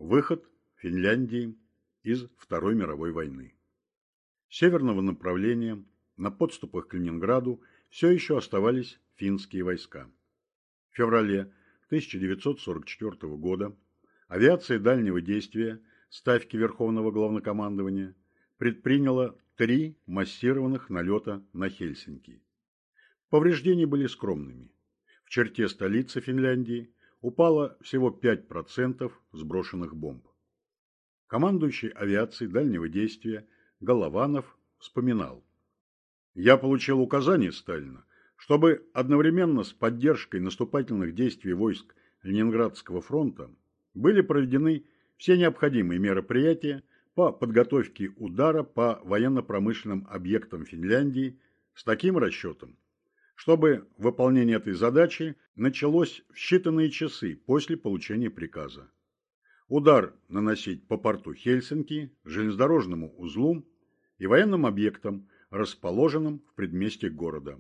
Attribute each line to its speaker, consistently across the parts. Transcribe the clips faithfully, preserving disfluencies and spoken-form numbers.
Speaker 1: Выход Финляндии из Второй мировой войны. С северного направления на подступах к Ленинграду все еще оставались финские войска. В феврале тысяча девятьсот сорок четвёртого года авиация дальнего действия Ставки Верховного Главнокомандования предприняла три массированных налета на Хельсинки. Повреждения были скромными. В черте столицы Финляндии упало всего пять процентов сброшенных бомб. Командующий авиацией дальнего действия Голованов вспоминал: «Я получил указание Сталина, чтобы одновременно с поддержкой наступательных действий войск Ленинградского фронта были проведены все необходимые мероприятия по подготовке удара по военно-промышленным объектам Финляндии с таким расчетом, чтобы выполнение этой задачи началось в считанные часы после получения приказа. Удар наносить по порту Хельсинки, железнодорожному узлу и военным объектам, расположенным в предместье города.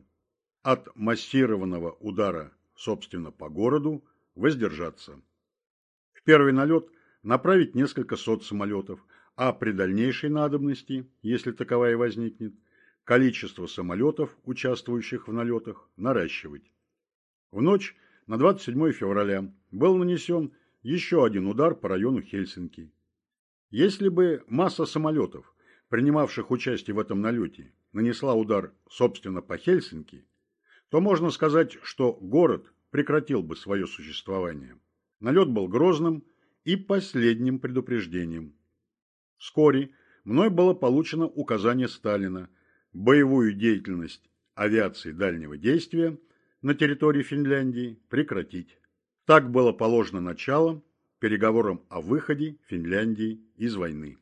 Speaker 1: От массированного удара, собственно, по городу воздержаться. В первый налет направить несколько сот самолетов, а при дальнейшей надобности, если таковая возникнет, количество самолетов, участвующих в налетах, наращивать. В ночь на двадцать седьмое февраля был нанесен еще один удар по району Хельсинки. Если бы масса самолетов, принимавших участие в этом налете, нанесла удар, собственно, по Хельсинки, то можно сказать, что город прекратил бы свое существование. Налет был грозным и последним предупреждением. Вскоре мной было получено указание Сталина боевую деятельность авиации дальнего действия на территории Финляндии прекратить. Так было положено начало переговорам о выходе Финляндии из войны.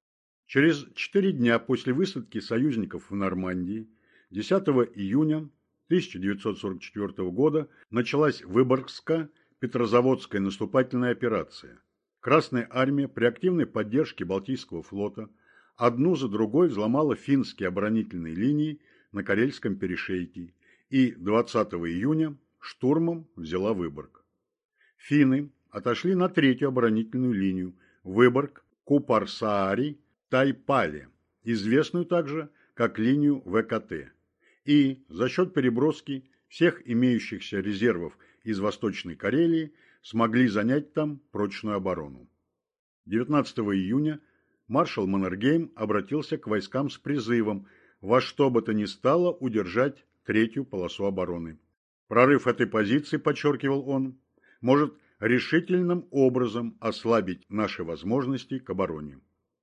Speaker 1: Через четыре дня после высадки союзников в Нормандии, десятого июня тысяча девятьсот сорок четвёртого года, началась Выборгско-Петрозаводская наступательная операция. Красная армия при активной поддержке Балтийского флота одну за другой взломала финские оборонительные линии на Карельском перешейке и двадцатого июня штурмом взяла Выборг. Финны отошли на третью оборонительную линию Выборг, Купарсаари, Тайпале, известную также как линию ВКТ, и за счет переброски всех имеющихся резервов из Восточной Карелии смогли занять там прочную оборону. девятнадцатого июня маршал Маннергейм обратился к войскам с призывом во что бы то ни стало удержать третью полосу обороны. Прорыв этой позиции, подчеркивал он, может решительным образом ослабить наши возможности к обороне.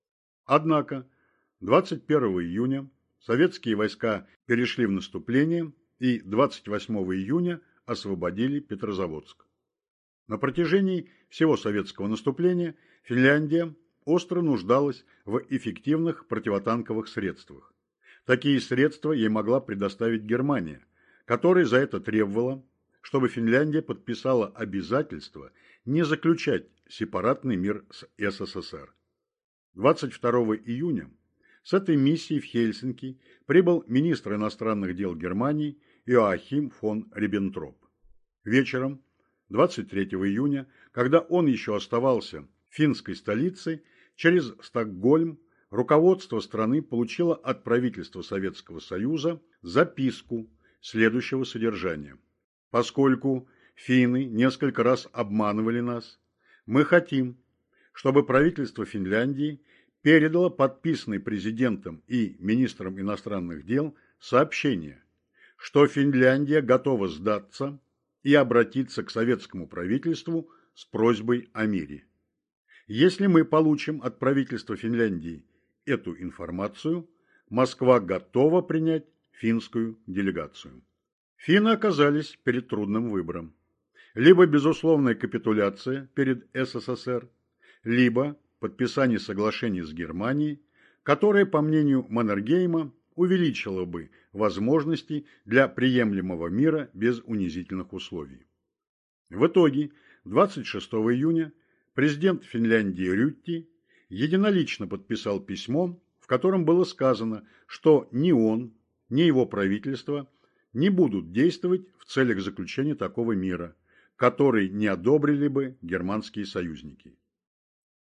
Speaker 1: Однако двадцать первого июня советские войска перешли в наступление и двадцать восьмого июня освободили Петрозаводск. На протяжении всего советского наступления Финляндия остро нуждалась в эффективных противотанковых средствах. Такие средства ей могла предоставить Германия, которая за это требовала, чтобы Финляндия подписала обязательство не заключать сепаратный мир с СССР. двадцать второго июня с этой миссией в Хельсинки прибыл министр иностранных дел Германии Иоахим фон Риббентроп. Вечером двадцать третьего июня, когда он еще оставался в финской столице, через Стокгольм руководство страны получило от правительства Советского Союза записку следующего содержания. Поскольку финны несколько раз обманывали нас, мы хотим, чтобы правительство Финляндии передало подписанное президентом и министром иностранных дел сообщение, что Финляндия готова сдаться и обратиться к советскому правительству с просьбой о мире. Если мы получим от правительства Финляндии эту информацию, Москва готова принять финскую делегацию. Финны оказались перед трудным выбором. Либо безусловная капитуляция перед СССР, либо подписание соглашений с Германией, которое, по мнению Маннергейма, увеличило бы возможности для приемлемого мира без унизительных условий. В итоге, двадцать шестого июня, президент Финляндии Рютти единолично подписал письмо, в котором было сказано, что ни он, ни его правительство не будут действовать в целях заключения такого мира, который не одобрили бы германские союзники.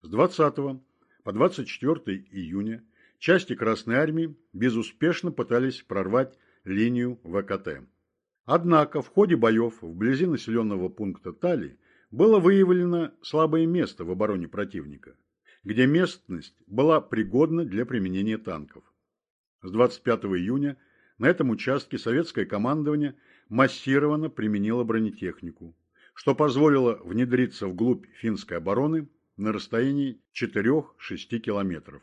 Speaker 1: С двадцатого по двадцать четвёртое июня части Красной Армии безуспешно пытались прорвать линию вэ ка тэ. Однако в ходе боев вблизи населенного пункта Тали было выявлено слабое место в обороне противника, где местность была пригодна для применения танков. С двадцать пятого июня на этом участке советское командование массированно применило бронетехнику, что позволило внедриться вглубь финской обороны на расстоянии четырёх-шести километров.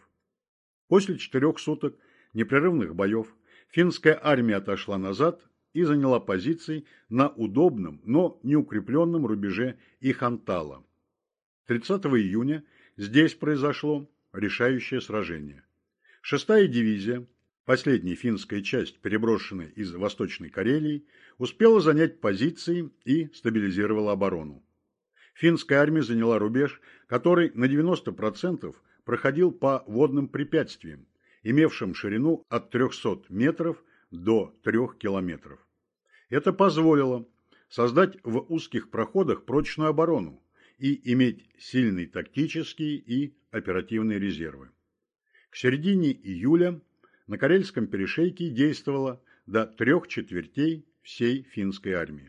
Speaker 1: После четырех суток непрерывных боев финская армия отошла назад и заняла позиции на удобном, но неукрепленном рубеже Ихантала. тридцатого июня здесь произошло решающее сражение. Шестая дивизия, последняя финская часть, переброшенная из Восточной Карелии, успела занять позиции и стабилизировала оборону. Финская армия заняла рубеж, который на девяносто процентов проходил по водным препятствиям, имевшим ширину от трёхсот метров до трёх километров. Это позволило создать в узких проходах прочную оборону и иметь сильные тактические и оперативные резервы. К середине июля на Карельском перешейке действовало до трех четвертей всей финской армии.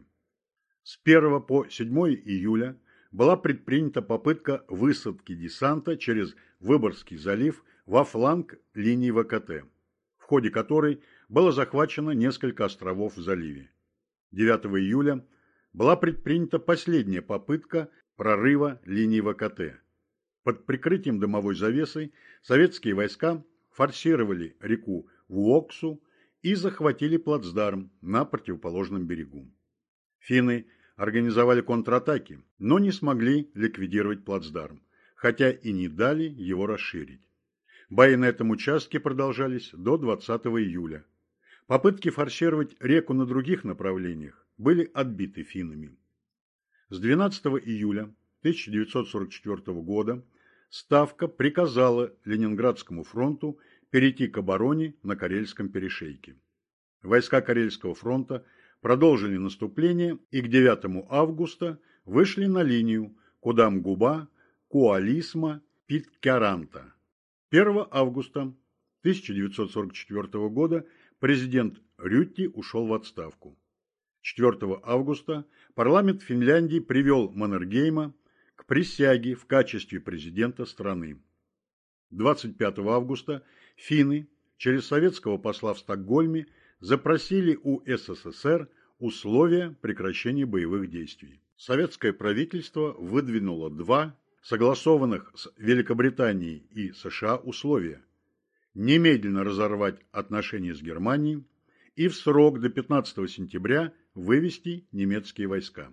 Speaker 1: С первого по седьмое июля была предпринята попытка высадки десанта через Выборгский залив во фланг линии вэ ка тэ, в ходе которой было захвачено несколько островов в заливе. девятого июля была предпринята последняя попытка прорыва линии вэ ка тэ. Под прикрытием дымовой завесы советские войска форсировали реку Вуоксу и захватили плацдарм на противоположном берегу. Финны организовали контратаки, но не смогли ликвидировать плацдарм, хотя и не дали его расширить. Бои на этом участке продолжались до двадцатого июля. Попытки форсировать реку на других направлениях были отбиты финнами. С двенадцатого июля тысяча девятьсот сорок четвёртого года Ставка приказала Ленинградскому фронту перейти к обороне на Карельском перешейке. Войска Карельского фронта продолжили наступление и к девятому августа вышли на линию Кудам-Губа, Куалисма, Питкяранта. первого августа тысяча девятьсот сорок четвёртого года президент Рютти ушел в отставку. четвёртого августа парламент Финляндии привел Маннергейма к присяге в качестве президента страны. двадцать пятого августа финны через советского посла в Стокгольме запросили у эс эс эс эр условия прекращения боевых действий. Советское правительство выдвинуло два согласованных с Великобританией и США условия: немедленно разорвать отношения с Германией и в срок до пятнадцатого сентября вывести немецкие войска.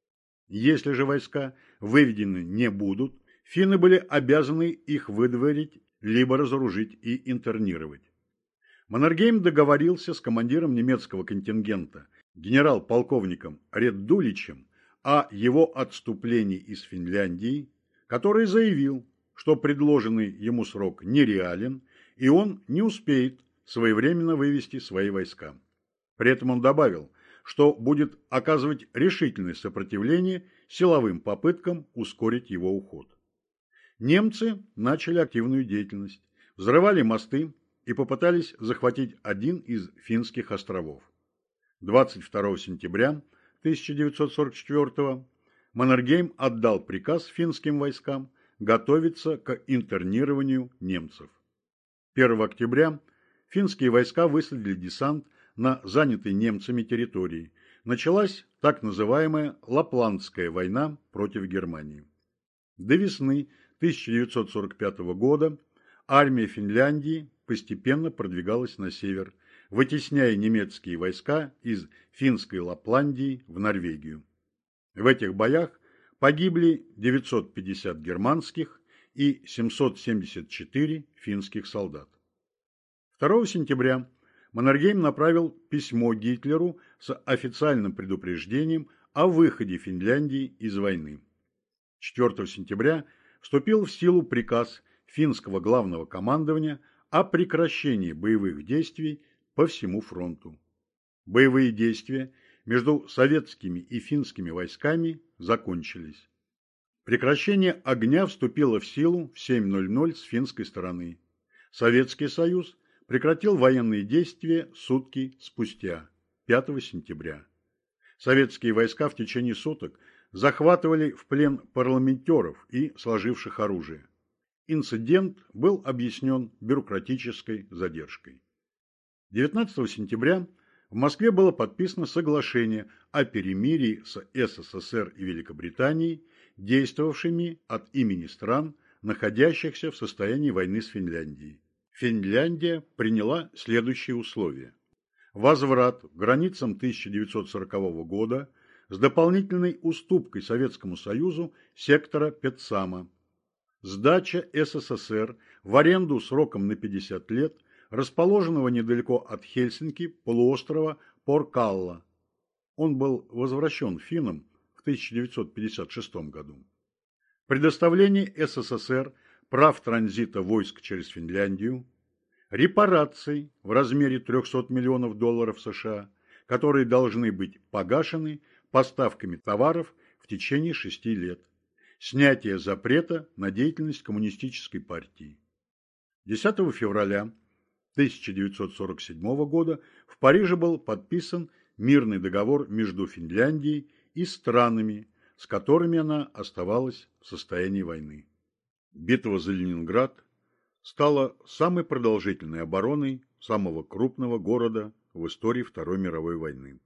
Speaker 1: Если же войска выведены не будут, финны были обязаны их выдворить, либо разоружить и интернировать. Маннергейм договорился с командиром немецкого контингента, генерал-полковником Реддуличем, о его отступлении из Финляндии, который заявил, что предложенный ему срок нереален, и он не успеет своевременно вывести свои войска. При этом он добавил, что будет оказывать решительное сопротивление силовым попыткам ускорить его уход. Немцы начали активную деятельность, взрывали мосты и попытались захватить один из финских островов. двадцать второго сентября тысяча девятьсот сорок четвёртого Маннергейм отдал приказ финским войскам готовиться к интернированию немцев. первого октября финские войска высадили десант на занятой немцами территории. Началась так называемая Лапландская война против Германии. До весны тысяча девятьсот сорок пятого года армия Финляндии постепенно продвигалась на север, вытесняя немецкие войска из финской Лапландии в Норвегию. В этих боях погибли девятьсот пятьдесят германских и семьсот семьдесят четыре финских солдат. второго сентября Маннергейм направил письмо Гитлеру с официальным предупреждением о выходе Финляндии из войны. четвёртого сентября вступил в силу приказ финского главного командования о прекращении боевых действий по всему фронту. Боевые действия между советскими и финскими войсками закончились. Прекращение огня вступило в силу в семь ноль ноль с финской стороны. Советский Союз прекратил военные действия сутки спустя, пятого сентября. Советские войска в течение суток захватывали в плен парламентеров и сложивших оружие. Инцидент был объяснен бюрократической задержкой. девятнадцатого сентября в Москве было подписано соглашение о перемирии с СССР и Великобританией, действовавшими от имени стран, находящихся в состоянии войны с Финляндией. Финляндия приняла следующие условия. Возврат к границам тысяча девятьсот сорокового года с дополнительной уступкой Советскому Союзу сектора Петсама. Сдача СССР в аренду сроком на пятьдесят лет расположенного недалеко от Хельсинки полуострова Поркалла. Он был возвращен финнам в тысяча девятьсот пятьдесят шестом году. Предоставление СССР прав транзита войск через Финляндию, репараций в размере трехсот миллионов долларов США, которые должны быть погашены поставками товаров в течение шести лет, снятие запрета на деятельность коммунистической партии. десятого февраля тысяча девятьсот сорок седьмого года в Париже был подписан мирный договор между Финляндией и странами, с которыми она оставалась в состоянии войны. Битва за Ленинград стала самой продолжительной обороной самого крупного города в истории Второй мировой войны.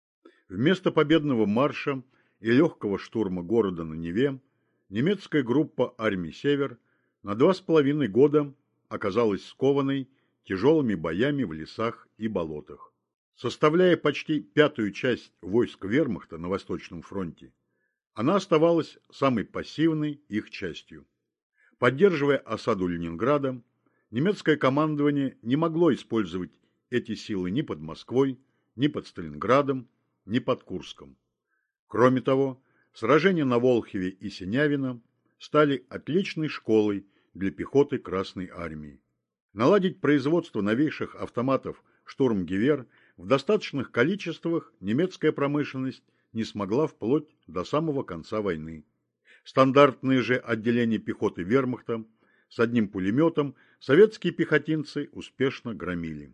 Speaker 1: Вместо победного марша и легкого штурма города на Неве немецкая группа армий «Север» на два с половиной года оказалась скованной тяжелыми боями в лесах и болотах. Составляя почти пятую часть войск вермахта на Восточном фронте, она оставалась самой пассивной их частью. Поддерживая осаду Ленинграда, немецкое командование не могло использовать эти силы ни под Москвой, ни под Сталинградом, ни под Курском. Кроме того, сражения на Волхове и Синявино стали отличной школой для пехоты Красной армии. Наладить производство новейших автоматов «Штурмгевер» в достаточных количествах немецкая промышленность не смогла вплоть до самого конца войны. Стандартные же отделения пехоты вермахта с одним пулеметом советские пехотинцы успешно громили.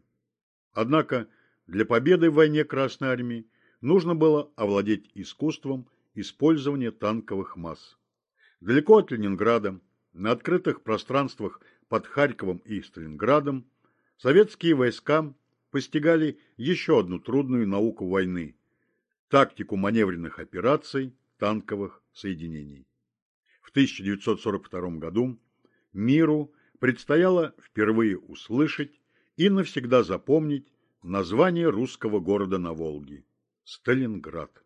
Speaker 1: Однако для победы в войне Красной армии нужно было овладеть искусством использования танковых масс. Далеко от Ленинграда, на открытых пространствах под Харьковом и Сталинградом, советские войска постигали еще одну трудную науку войны – тактику маневренных операций танковых соединений. В тысяча девятьсот сорок втором году миру предстояло впервые услышать и навсегда запомнить название русского города на Волге – Сталинград.